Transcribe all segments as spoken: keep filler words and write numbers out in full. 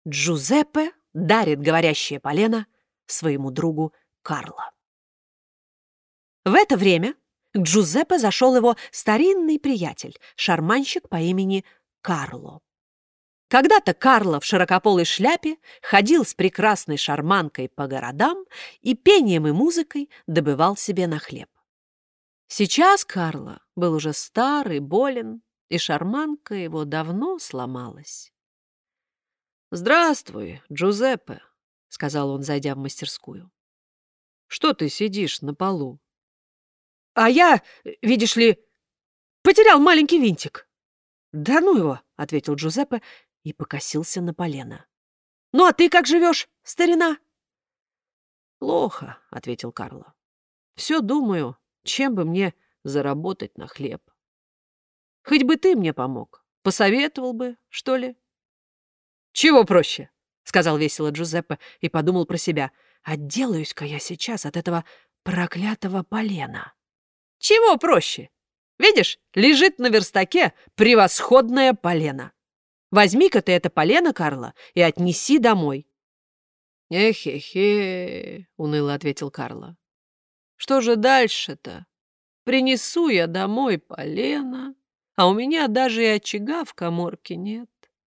Джузеппе дарит говорящее полено своему другу Карло. В это время к Джузеппе зашел его старинный приятель, шарманщик по имени Карло. Когда-то Карло в широкополой шляпе ходил с прекрасной шарманкой по городам и пением и музыкой добывал себе на хлеб. Сейчас Карло был уже стар и болен, и шарманка его давно сломалась. «Здравствуй, Джузеппе», — сказал он, зайдя в мастерскую. «Что ты сидишь на полу?» «А я, видишь ли, потерял маленький винтик». «Да ну его», — ответил Джузеппе и покосился на полено. «Ну а ты как живешь, старина?» «Плохо», — ответил Карло. «Все думаю, чем бы мне заработать на хлеб. Хоть бы ты мне помог, посоветовал бы, что ли?» «Чего проще?» — сказал весело Джузеппе и подумал про себя. «Отделаюсь-ка я сейчас от этого проклятого полена». «Чего проще? Видишь, лежит на верстаке превосходное полено. Возьми-ка ты это полено, Карло, и отнеси домой». «Эхе-хе», — уныло ответил Карло. «Что же дальше-то? Принесу я домой полено, а у меня даже и очага в каморке нет».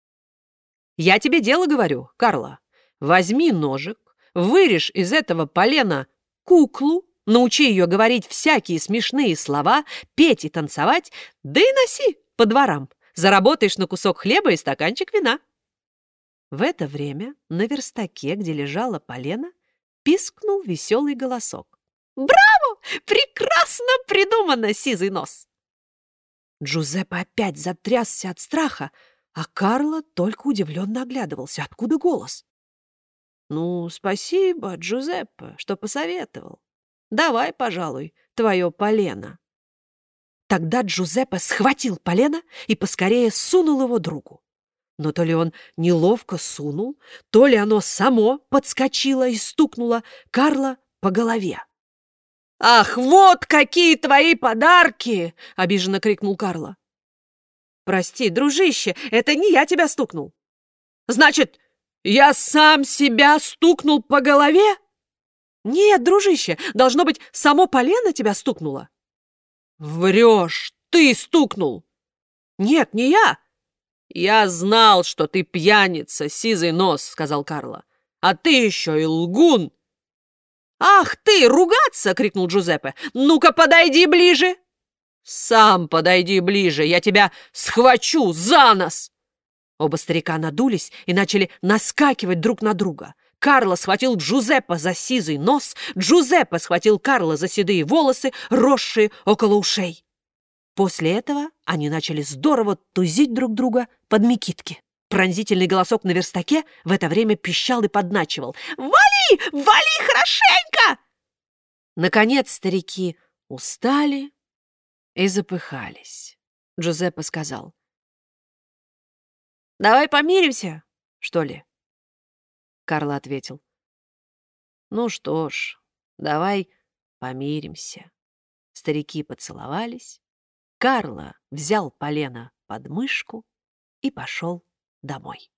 «Я тебе дело говорю, Карло. Возьми ножик, вырежь из этого полена куклу, научи ее говорить всякие смешные слова, петь и танцевать, да и носи по дворам. Заработаешь на кусок хлеба и стаканчик вина». В это время на верстаке, где лежало полено, пискнул веселый голосок. «Браво! Прекрасно придумано, сизый нос!» Джузеппе опять затрясся от страха, а Карло только удивленно оглядывался. Откуда голос? «Ну, спасибо, Джузеппе, что посоветовал. Давай, пожалуй, твое полено». Тогда Джузеппе схватил полено и поскорее сунул его другу. Но то ли он неловко сунул, то ли оно само подскочило и стукнуло Карло по голове. «Ах, вот какие твои подарки!» — обиженно крикнул Карло. «Прости, дружище, это не я тебя стукнул». «Значит, я сам себя стукнул по голове?» «Нет, дружище, должно быть, само полено тебя стукнуло». «Врешь, ты стукнул!» «Нет, не я». «Я знал, что ты пьяница, сизый нос», — сказал Карло. «А ты еще и лгун». «Ах ты, ругаться!» — крикнул Джузеппе. «Ну-ка, подойди ближе!» «Сам подойди ближе, я тебя схвачу за нос!» Оба старика надулись и начали наскакивать друг на друга. Карло схватил Джузеппе за сизый нос, Джузеппе схватил Карло за седые волосы, росшие около ушей. После этого они начали здорово тузить друг друга под мекитки. Пронзительный голосок на верстаке в это время пищал и подначивал. «Вали! Вали хорошенько!» Наконец старики устали и запыхались. Джузеппе сказал: «Давай помиримся, что ли?» Карло ответил: «Ну что ж, давай помиримся». Старики поцеловались. Карло взял полено под мышку и пошел домой.